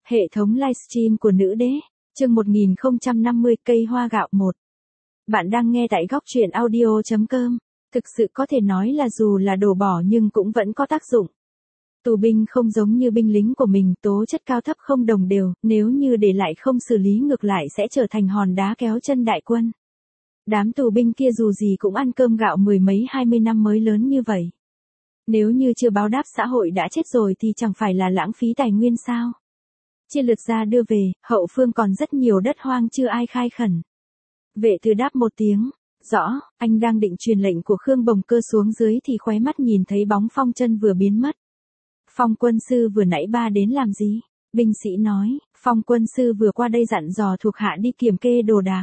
Hệ thống livestream của nữ đế, chương 1050 cây hoa gạo 1. Bạn đang nghe tại góc truyện audio.com. Thực sự có thể nói là dù là đổ bỏ nhưng cũng vẫn có tác dụng. Tù binh không giống như binh lính của mình, tố chất cao thấp không đồng đều, nếu như để lại không xử lý ngược lại sẽ trở thành hòn đá kéo chân đại quân. Đám tù binh kia dù gì cũng ăn cơm gạo mười mấy 20 năm mới lớn như vậy. Nếu như chưa báo đáp xã hội đã chết rồi thì chẳng phải là lãng phí tài nguyên sao? Chia lượt ra đưa về, hậu phương còn rất nhiều đất hoang chưa ai khai khẩn. Vệ Từ đáp một tiếng, rõ, anh đang định truyền lệnh của Khương Bồng Cơ xuống dưới thì khóe mắt nhìn thấy bóng Phong Chân vừa biến mất. Phong quân sư vừa nãy ba đến làm gì? Binh sĩ nói, Phong quân sư vừa qua đây dặn dò thuộc hạ đi kiểm kê đồ đạc.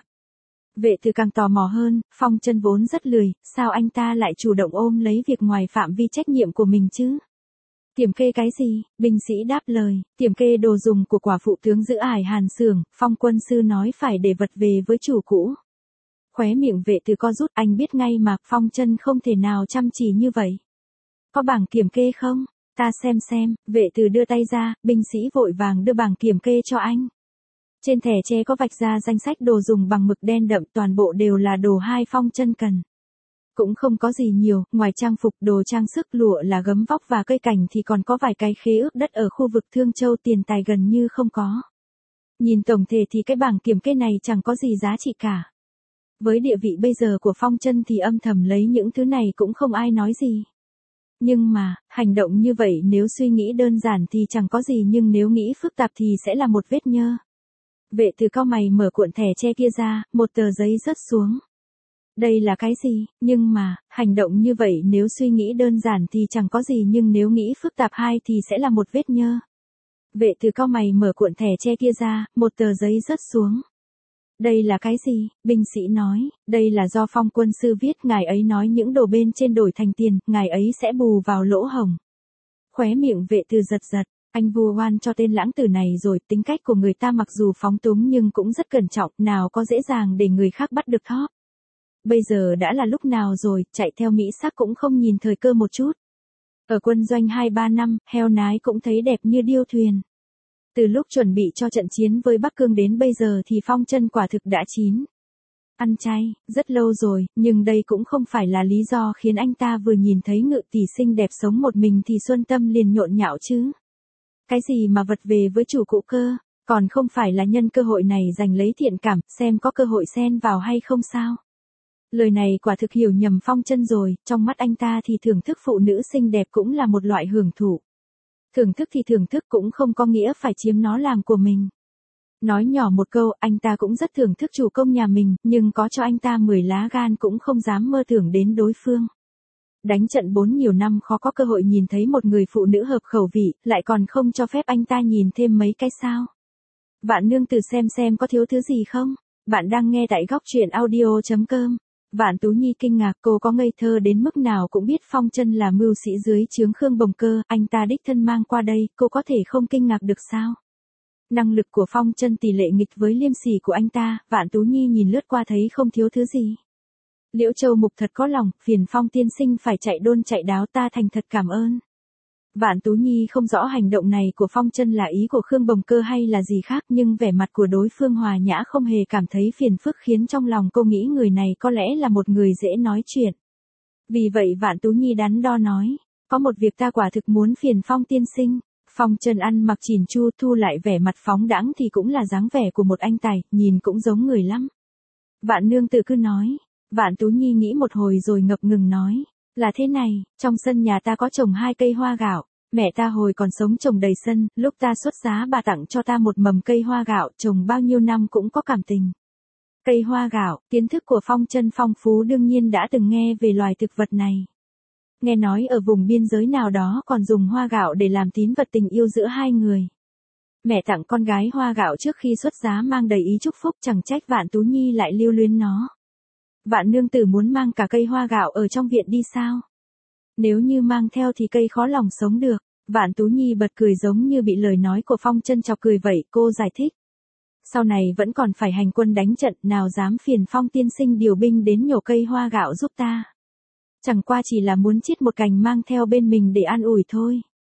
Vệ Từ càng tò mò hơn, Phong Chân vốn rất lười, sao anh ta lại chủ động ôm lấy việc ngoài phạm vi trách nhiệm của mình chứ? Kiểm kê cái gì? Binh sĩ đáp lời, kiểm kê đồ dùng của quả phụ tướng giữ ải Hàn xưởng. Phong quân sư nói phải để vật về với chủ cũ. Khóe miệng Vệ Từ co rút, anh biết ngay mà Phong Chân không thể nào chăm chỉ như vậy. Có bảng kiểm kê không? Ta xem, Vệ Từ đưa tay ra, binh sĩ vội vàng đưa bảng kiểm kê cho anh. Trên thẻ tre có vạch ra danh sách đồ dùng bằng mực đen đậm, toàn bộ đều là đồ hai Phong Chân cần. Cũng không có gì nhiều, ngoài trang phục, đồ trang sức, lụa là gấm vóc và cây cảnh thì còn có vài cái khế ước đất ở khu vực Thương Châu, tiền tài gần như không có. Nhìn tổng thể thì cái bảng kiểm kê này chẳng có gì giá trị cả. Với địa vị bây giờ của Phong Chân thì âm thầm lấy những thứ này cũng không ai nói gì. Nhưng mà, hành động như vậy nếu suy nghĩ đơn giản thì chẳng có gì, nhưng nếu nghĩ phức tạp thì sẽ là một vết nhơ. Vệ Từ cau mày mở cuộn thẻ tre kia ra, một tờ giấy rớt xuống. Đây là cái gì? Nhưng mà, hành động như vậy nếu suy nghĩ đơn giản thì chẳng có gì, nhưng nếu nghĩ phức tạp hai thì sẽ là một vết nhơ. Vệ Từ cau mày mở cuộn thẻ tre kia ra, một tờ giấy rớt xuống. Đây là cái gì? Binh sĩ nói, đây là do Phong quân sư viết, ngài ấy nói những đồ bên trên đổi thành tiền, ngài ấy sẽ bù vào lỗ hổng. Khóe miệng Vệ Từ giật giật, anh vu oan cho tên lãng tử này rồi, tính cách của người ta mặc dù phóng túng nhưng cũng rất cẩn trọng, nào có dễ dàng để người khác bắt được thóp. Bây giờ đã là lúc nào rồi, chạy theo Mỹ sắc cũng không nhìn thời cơ một chút. Ở quân doanh 2-3 năm, heo nái cũng thấy đẹp như điêu thuyền. Từ lúc chuẩn bị cho trận chiến với Bắc Cương đến bây giờ thì Phong Chân quả thực đã chín. Ăn chay, rất lâu rồi, nhưng đây cũng không phải là lý do khiến anh ta vừa nhìn thấy Ngự tỷ xinh đẹp sống một mình thì xuân tâm liền nhộn nhạo chứ. Cái gì mà vật về với chủ cũ cơ, còn không phải là nhân cơ hội này giành lấy thiện cảm, xem có cơ hội xen vào hay không sao. Lời này quả thực hiểu nhầm Phong Chân rồi, trong mắt anh ta thì thưởng thức phụ nữ xinh đẹp cũng là một loại hưởng thụ. Thưởng thức thì thưởng thức cũng không có nghĩa phải chiếm nó làm của mình. Nói nhỏ một câu, anh ta cũng rất thưởng thức chủ công nhà mình, nhưng có cho anh ta 10 lá gan cũng không dám mơ tưởng đến đối phương. Đánh trận 4 nhiều năm khó có cơ hội nhìn thấy một người phụ nữ hợp khẩu vị, lại còn không cho phép anh ta nhìn thêm mấy cái sao. Vạn nương tử xem có thiếu thứ gì không? Bạn đang nghe tại góc truyện audio.com. Vạn Tú Nhi kinh ngạc, cô có ngây thơ đến mức nào cũng biết Phong Chân là mưu sĩ dưới trướng Khương Bồng Cơ, anh ta đích thân mang qua đây, cô có thể không kinh ngạc được sao? Năng lực của Phong Chân tỷ lệ nghịch với liêm sỉ của anh ta, Vạn Tú Nhi nhìn lướt qua thấy không thiếu thứ gì. Liễu Châu Mục thật có lòng, phiền Phong tiên sinh phải chạy đôn chạy đáo, ta thành thật cảm ơn. Vạn Tú Nhi không rõ hành động này của Phong Chân là ý của Khương Bồng Cơ hay là gì khác, nhưng vẻ mặt của đối phương hòa nhã không hề cảm thấy phiền phức, khiến trong lòng cô nghĩ người này có lẽ là một người dễ nói chuyện. Vì vậy Vạn Tú Nhi đắn đo nói, có một việc ta quả thực muốn phiền Phong tiên sinh. Phong Chân ăn mặc chỉn chu, thu lại vẻ mặt phóng đãng thì cũng là dáng vẻ của một anh tài, nhìn cũng giống người lắm. Vạn nương tử cứ nói. Vạn Tú Nhi nghĩ một hồi rồi ngập ngừng nói, là thế này, trong sân nhà ta có trồng 2 cây hoa gạo, mẹ ta hồi còn sống trồng đầy sân, lúc ta xuất giá bà tặng cho ta một mầm cây hoa gạo, trồng bao nhiêu năm cũng có cảm tình. Cây hoa gạo, kiến thức của Phong Chân phong phú đương nhiên đã từng nghe về loài thực vật này. Nghe nói ở vùng biên giới nào đó còn dùng hoa gạo để làm tín vật tình yêu giữa hai người. Mẹ tặng con gái hoa gạo trước khi xuất giá mang đầy ý chúc phúc, chẳng trách Vạn Tú Nhi lại lưu luyến nó. Vạn nương tử muốn mang cả cây hoa gạo ở trong viện đi sao? Nếu như mang theo thì cây khó lòng sống được. Vạn Tú Nhi bật cười giống như bị lời nói của Phong Chân chọc cười vậy, cô giải thích. Sau này vẫn còn phải hành quân đánh trận, nào dám phiền Phong tiên sinh điều binh đến nhổ cây hoa gạo giúp ta. Chẳng qua chỉ là muốn chít một cành mang theo bên mình để an ủi thôi.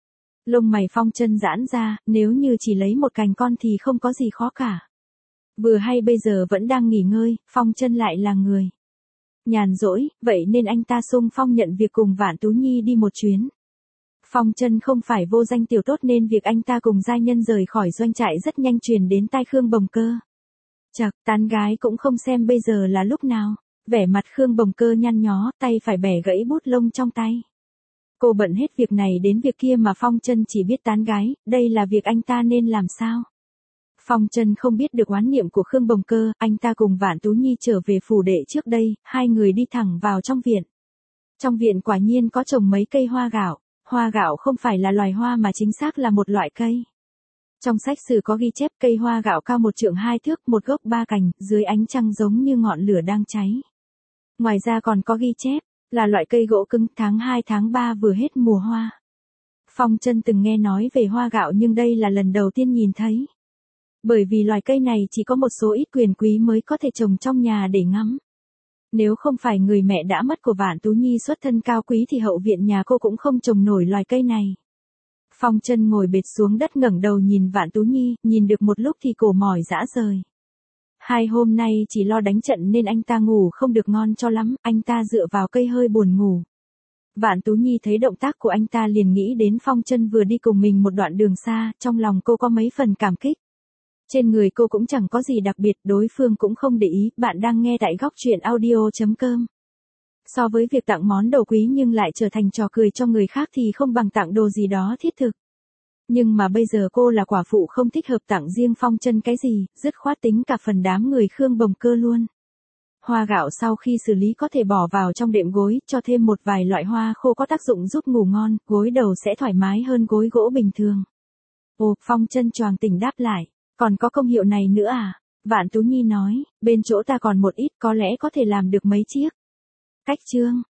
Lông mày Phong Chân giãn ra, nếu như chỉ lấy một cành con thì không có gì khó cả. Vừa hay bây giờ vẫn đang nghỉ ngơi, Phong Chân lại là người nhàn rỗi, vậy nên anh ta xung phong nhận việc cùng Vạn Tú Nhi đi một chuyến. Phong Chân không phải vô danh tiểu tốt nên việc anh ta cùng giai nhân rời khỏi doanh trại rất nhanh truyền đến tai Khương Bồng Cơ. Chậc, tán gái cũng không xem bây giờ là lúc nào. Vẻ mặt Khương Bồng Cơ nhăn nhó, tay phải bẻ gãy bút lông trong tay. Cô bận hết việc này đến việc kia mà Phong Chân chỉ biết tán gái, đây là việc anh ta nên làm sao? Phong Chân không biết được oán niệm của Khương Bồng Cơ, anh ta cùng Vạn Tú Nhi trở về phủ đệ trước đây, hai người đi thẳng vào trong viện. Trong viện quả nhiên có trồng mấy cây hoa gạo. Hoa gạo không phải là loài hoa mà chính xác là một loại cây. Trong sách sử có ghi chép cây hoa gạo cao 1 trượng 2 thước, một gốc 3 cành, dưới ánh trăng giống như ngọn lửa đang cháy. Ngoài ra còn có ghi chép, là loại cây gỗ cứng, tháng 2 tháng 3 vừa hết mùa hoa. Phong Chân từng nghe nói về hoa gạo nhưng đây là lần đầu tiên nhìn thấy. Bởi vì loài cây này chỉ có một số ít quyền quý mới có thể trồng trong nhà để ngắm. Nếu không phải người mẹ đã mất của Vạn Tú Nhi xuất thân cao quý thì hậu viện nhà cô cũng không trồng nổi loài cây này. Phong Chân ngồi bệt xuống đất ngẩng đầu nhìn Vạn Tú Nhi, nhìn được một lúc thì cổ mỏi rã rời. 2 hôm nay chỉ lo đánh trận nên anh ta ngủ không được ngon cho lắm, anh ta dựa vào cây hơi buồn ngủ. Vạn Tú Nhi thấy động tác của anh ta liền nghĩ đến Phong Chân vừa đi cùng mình một đoạn đường xa, trong lòng cô có mấy phần cảm kích. Trên người cô cũng chẳng có gì đặc biệt, đối phương cũng không để ý, bạn đang nghe tại góc truyện audio.com. So với việc tặng món đồ quý nhưng lại trở thành trò cười cho người khác thì không bằng tặng đồ gì đó thiết thực. Nhưng mà bây giờ cô là quả phụ không thích hợp tặng riêng Phong Chân cái gì, dứt khoát tính cả phần đám người Khương Bồng Cơ luôn. Hoa gạo sau khi xử lý có thể bỏ vào trong đệm gối, cho thêm một vài loại hoa khô có tác dụng giúp ngủ ngon, gối đầu sẽ thoải mái hơn gối gỗ bình thường. Ồ, Phong Chân choàng tỉnh đáp lại. Còn có công hiệu này nữa à? Vạn Tú Nhi nói, bên chỗ ta còn một ít có lẽ có thể làm được mấy chiếc. Cách chương.